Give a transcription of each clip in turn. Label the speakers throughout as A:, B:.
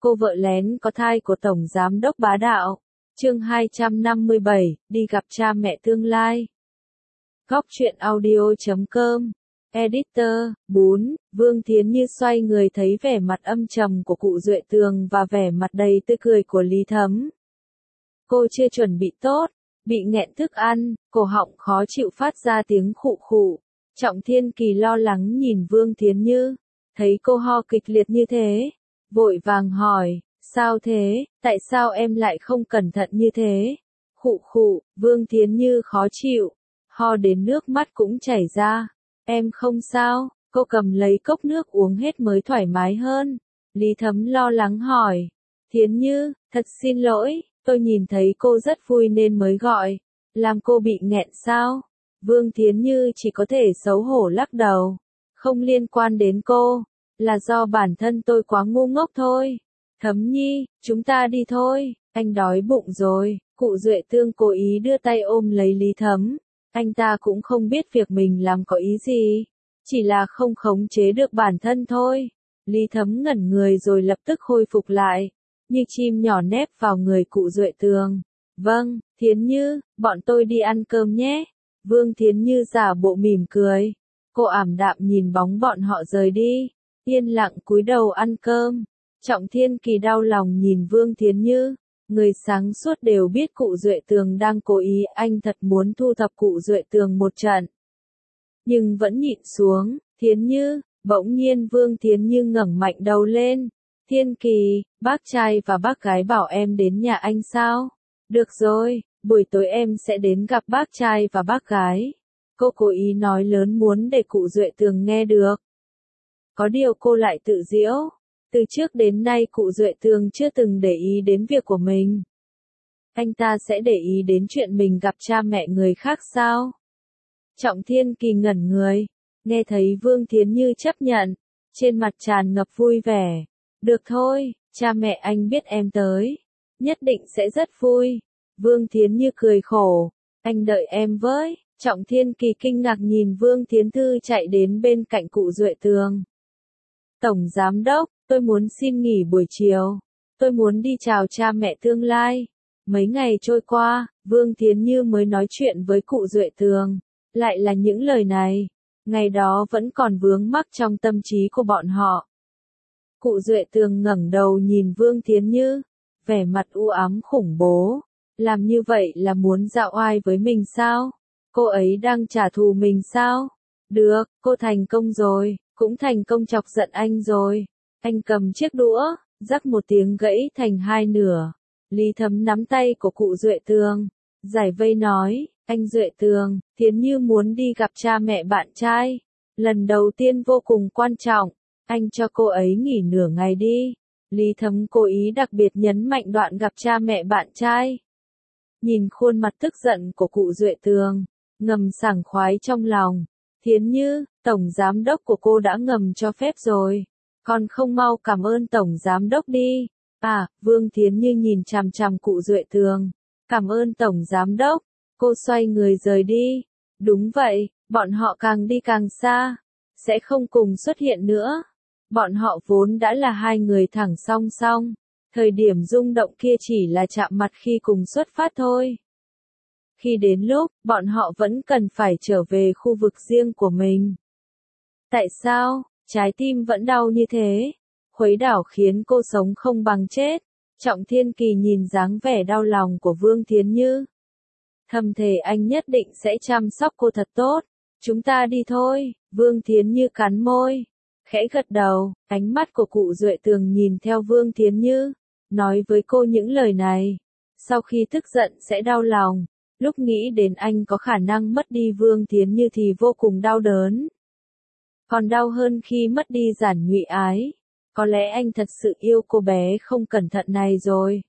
A: Cô vợ lén có thai của Tổng Giám đốc bá đạo. Chương 257, đi gặp cha mẹ tương lai. Góc truyện audio.com. Editor, 4, Vương Thiến Như xoay người thấy vẻ mặt âm trầm của cụ Duệ Tường và vẻ mặt đầy tươi cười của Lý Thấm. Cô chưa chuẩn bị tốt, bị nghẹn thức ăn, cổ họng khó chịu phát ra tiếng khụ khụ. Trọng Thiên Kỳ lo lắng nhìn Vương Thiến Như, thấy cô ho kịch liệt như thế, vội vàng hỏi, sao thế, tại sao em lại không cẩn thận như thế? Khụ khụ, Vương Thiến Như khó chịu, ho đến nước mắt cũng chảy ra. Em không sao, cô cầm lấy cốc nước uống hết mới thoải mái hơn. Lý Thấm lo lắng hỏi, Thiến Như, thật xin lỗi, tôi nhìn thấy cô rất vui nên mới gọi, làm cô bị nghẹn sao? Vương Thiến Như chỉ có thể xấu hổ lắc đầu, không liên quan đến cô, là do bản thân tôi quá ngu ngốc thôi. Thấm Nhi, chúng ta đi thôi, anh đói bụng rồi. Cụ Duệ Tường cố ý đưa tay ôm lấy Lý Thấm, anh ta cũng không biết việc mình làm có ý gì, chỉ là không khống chế được bản thân thôi. Lý Thấm ngẩn người rồi lập tức khôi phục lại, như chim nhỏ nép vào người cụ Duệ Tường. Vâng, Thiến Như, bọn tôi đi ăn cơm nhé. Vương Thiến Như giả bộ mỉm cười, cô ảm đạm nhìn bóng bọn họ rời đi, yên lặng cúi đầu ăn cơm. Trọng Thiên Kỳ đau lòng nhìn Vương Thiến Như, người sáng suốt đều biết cụ Duệ Tường đang cố ý, anh thật muốn thu thập cụ Duệ Tường một trận. Nhưng vẫn nhịn xuống. Thiến Như, bỗng nhiên Vương Thiến Như ngẩng mạnh đầu lên. Thiên Kỳ, bác trai và bác gái bảo em đến nhà anh sao? Được rồi, buổi tối em sẽ đến gặp bác trai và bác gái. Cô cố ý nói lớn muốn để cụ Duệ Tường nghe được. Có điều cô lại tự giễu. Từ trước đến nay cụ Duệ Tường chưa từng để ý đến việc của mình. Anh ta sẽ để ý đến chuyện mình gặp cha mẹ người khác sao? Trọng Thiên Kỳ ngẩn người, nghe thấy Vương Thiến Như chấp nhận, trên mặt tràn ngập vui vẻ. Được thôi, cha mẹ anh biết em tới, nhất định sẽ rất vui. Vương Thiến Như cười khổ, anh đợi em với. Trọng Thiên Kỳ kinh ngạc nhìn Vương Thiến Thư chạy đến bên cạnh cụ Duệ Tường. Tổng Giám đốc, tôi muốn xin nghỉ buổi chiều. Tôi muốn đi chào cha mẹ tương lai. Mấy ngày trôi qua, Vương Thiến Như mới nói chuyện với cụ Duệ Tường. Lại là những lời này. Ngày đó vẫn còn vướng mắc trong tâm trí của bọn họ. Cụ Duệ Tường ngẩng đầu nhìn Vương Thiến Như, vẻ mặt u ám khủng bố. Làm như vậy là muốn dạo oai với mình sao? Cô ấy đang trả thù mình sao? Được, cô thành công rồi, cũng thành công chọc giận anh rồi. Anh cầm chiếc đũa, rắc một tiếng gãy thành hai nửa. Lý Thấm nắm tay của cụ Duệ Tường, giải vây nói, anh Duệ Tường, Thiến Như muốn đi gặp cha mẹ bạn trai. Lần đầu tiên vô cùng quan trọng, anh cho cô ấy nghỉ nửa ngày đi. Lý Thấm cố ý đặc biệt nhấn mạnh đoạn gặp cha mẹ bạn trai. Nhìn khuôn mặt tức giận của cụ Duệ Tường, ngầm sảng khoái trong lòng. Thiến Như, Tổng Giám đốc của cô đã ngầm cho phép rồi. Còn không mau cảm ơn Tổng Giám đốc đi. À, Vương Thiến Như nhìn chằm chằm cụ Duệ Tường. Cảm ơn Tổng Giám đốc. Cô xoay người rời đi. Đúng vậy, bọn họ càng đi càng xa. Sẽ không cùng xuất hiện nữa. Bọn họ vốn đã là hai người thẳng song song. Thời điểm rung động kia chỉ là chạm mặt khi cùng xuất phát thôi. Khi đến lúc, bọn họ vẫn cần phải trở về khu vực riêng của mình. Tại sao, trái tim vẫn đau như thế? Khuấy đảo khiến cô sống không bằng chết. Trọng Thiên Kỳ nhìn dáng vẻ đau lòng của Vương Thiến Như. Thầm thề anh nhất định sẽ chăm sóc cô thật tốt. Chúng ta đi thôi. Vương Thiến Như cắn môi, khẽ gật đầu. Ánh mắt của cụ Duệ Tường nhìn theo Vương Thiến Như, nói với cô những lời này. Sau khi tức giận sẽ đau lòng. Lúc nghĩ đến anh có khả năng mất đi Vương Thiến Như thì vô cùng đau đớn. Còn đau hơn khi mất đi Giản Nhụy Ái. Có lẽ anh thật sự yêu cô bé không cẩn thận này rồi.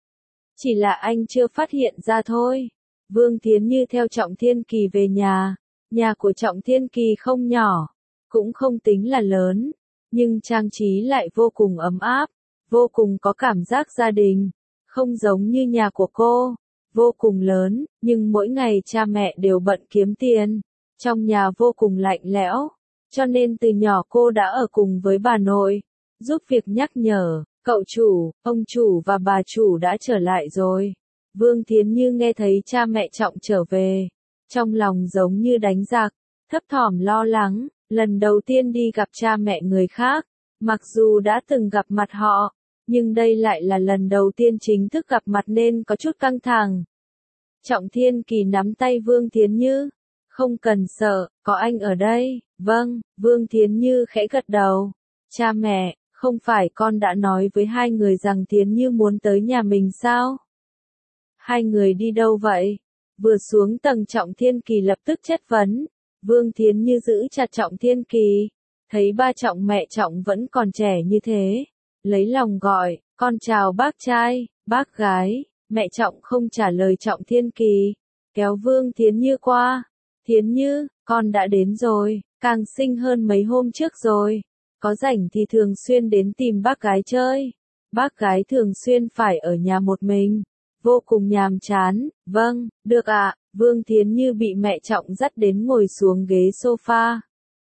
A: Chỉ là anh chưa phát hiện ra thôi. Vương Thiến Như theo Trọng Thiên Kỳ về nhà. Nhà của Trọng Thiên Kỳ không nhỏ, cũng không tính là lớn, nhưng trang trí lại vô cùng ấm áp, vô cùng có cảm giác gia đình, không giống như nhà của cô, vô cùng lớn, nhưng mỗi ngày cha mẹ đều bận kiếm tiền, trong nhà vô cùng lạnh lẽo, cho nên từ nhỏ cô đã ở cùng với bà nội, giúp việc nhắc nhở, Cậu chủ, ông chủ và bà chủ đã trở lại rồi. Vương Thiến Như nghe thấy cha mẹ Trọng trở về. Trong lòng giống như đánh giặc, thấp thỏm lo lắng, lần đầu tiên đi gặp cha mẹ người khác. Mặc dù đã từng gặp mặt họ, nhưng đây lại là lần đầu tiên chính thức gặp mặt nên có chút căng thẳng. Trọng Thiên Kỳ nắm tay Vương Thiến Như. Không cần sợ, có anh ở đây. Vâng, Vương Thiến Như khẽ gật đầu. Cha mẹ, không phải con đã nói với hai người rằng Thiến Như muốn tới nhà mình sao? Hai người đi đâu vậy? Vừa xuống tầng Trọng Thiên Kỳ lập tức chất vấn. Vương Thiến Như giữ chặt Trọng Thiên Kỳ. Thấy ba Trọng mẹ Trọng vẫn còn trẻ như thế. Lấy lòng gọi, con chào bác trai, bác gái. Mẹ Trọng không trả lời Trọng Thiên Kỳ. Kéo Vương Thiến Như qua. Thiến Như, con đã đến rồi, càng xinh hơn mấy hôm trước rồi. Có rảnh thì thường xuyên đến tìm bác gái chơi. Bác gái thường xuyên phải ở nhà một mình. Vô cùng nhàm chán. Vâng, được ạ. Vương Thiến Như bị mẹ Trọng dắt đến ngồi xuống ghế sofa.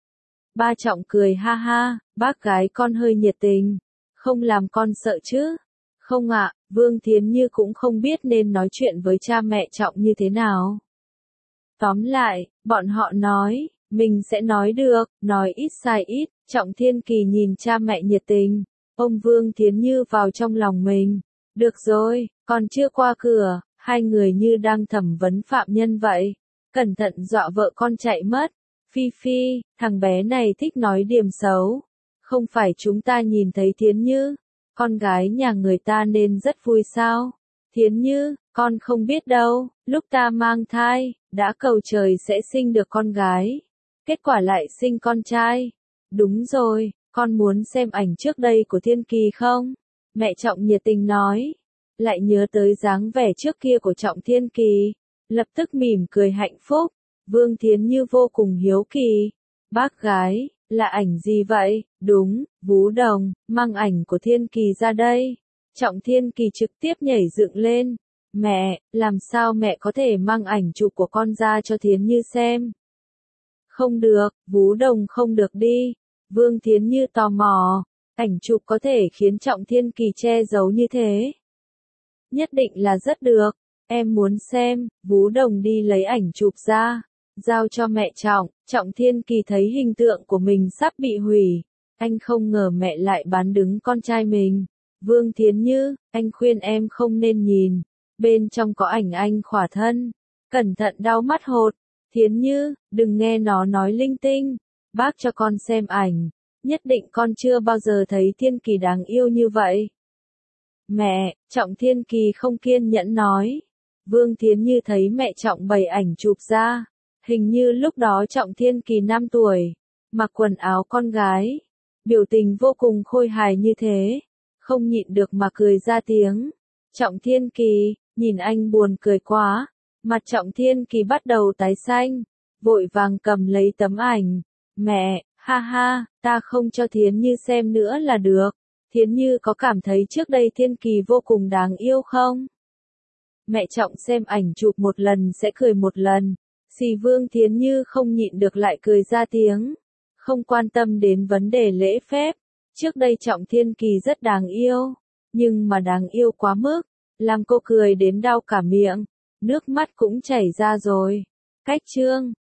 A: Ba Trọng cười ha ha, bác gái con hơi nhiệt tình. Không làm con sợ chứ? Không ạ, Vương Thiến Như cũng không biết nên nói chuyện với cha mẹ Trọng như thế nào. Tóm lại, bọn họ nói, mình sẽ nói được, nói ít sai ít. Trọng Thiên Kỳ nhìn cha mẹ nhiệt tình, ôm Vương Thiến Như vào trong lòng mình. Được rồi, còn chưa qua cửa, hai người như đang thẩm vấn phạm nhân vậy. Cẩn thận dọa vợ con chạy mất. Phi Phi, thằng bé này thích nói điểm xấu. Không phải chúng ta nhìn thấy Thiến Như, con gái nhà người ta nên rất vui sao? Thiến Như, con không biết đâu, lúc ta mang thai, đã cầu trời sẽ sinh được con gái. Kết quả lại sinh con trai. Đúng rồi, con muốn xem ảnh trước đây của Thiên Kỳ không? Mẹ Trọng nhiệt tình nói. Lại nhớ tới dáng vẻ trước kia của Trọng Thiên Kỳ. Lập tức mỉm cười hạnh phúc. Vương Thiến Như vô cùng hiếu kỳ. Bác gái, là ảnh gì vậy? Đúng, Vú Đồng, mang ảnh của Thiên Kỳ ra đây. Trọng Thiên Kỳ trực tiếp nhảy dựng lên. Mẹ, làm sao mẹ có thể mang ảnh chụp của con ra cho Thiến Như xem? Không được, Vú Đồng không được đi. Vương Thiến Như tò mò. Ảnh chụp có thể khiến Trọng Thiên Kỳ che giấu như thế? Nhất định là rất được. Em muốn xem. Vú Đồng đi lấy ảnh chụp ra. Giao cho mẹ Trọng. Trọng Thiên Kỳ thấy hình tượng của mình sắp bị hủy. Anh không ngờ mẹ lại bán đứng con trai mình. Vương Thiến Như, anh khuyên em không nên nhìn. Bên trong có ảnh anh khỏa thân. Cẩn thận đau mắt hột. Thiến Như, đừng nghe nó nói linh tinh. Bác cho con xem ảnh. Nhất định con chưa bao giờ thấy Thiên Kỳ đáng yêu như vậy. Mẹ, Trọng Thiên Kỳ không kiên nhẫn nói. Vương Thiến Như thấy mẹ Trọng bày ảnh chụp ra. Hình như lúc đó Trọng Thiên Kỳ 5 tuổi. Mặc quần áo con gái. Biểu tình vô cùng khôi hài như thế. Không nhịn được mà cười ra tiếng. Trọng Thiên Kỳ, nhìn anh buồn cười quá. Mặt Trọng Thiên Kỳ bắt đầu tái xanh. Vội vàng cầm lấy tấm ảnh. Mẹ, ha ha, ta không cho Thiến Như xem nữa là được. Thiến Như có cảm thấy trước đây Thiên Kỳ vô cùng đáng yêu không? Mẹ Trọng xem ảnh chụp một lần sẽ cười một lần. Xì Vương Thiến Như không nhịn được lại cười ra tiếng. Không quan tâm đến vấn đề lễ phép. Trước đây Trọng Thiên Kỳ rất đáng yêu. Nhưng mà đáng yêu quá mức. Làm cô cười đến đau cả miệng. Nước mắt cũng chảy ra rồi. Cách chương.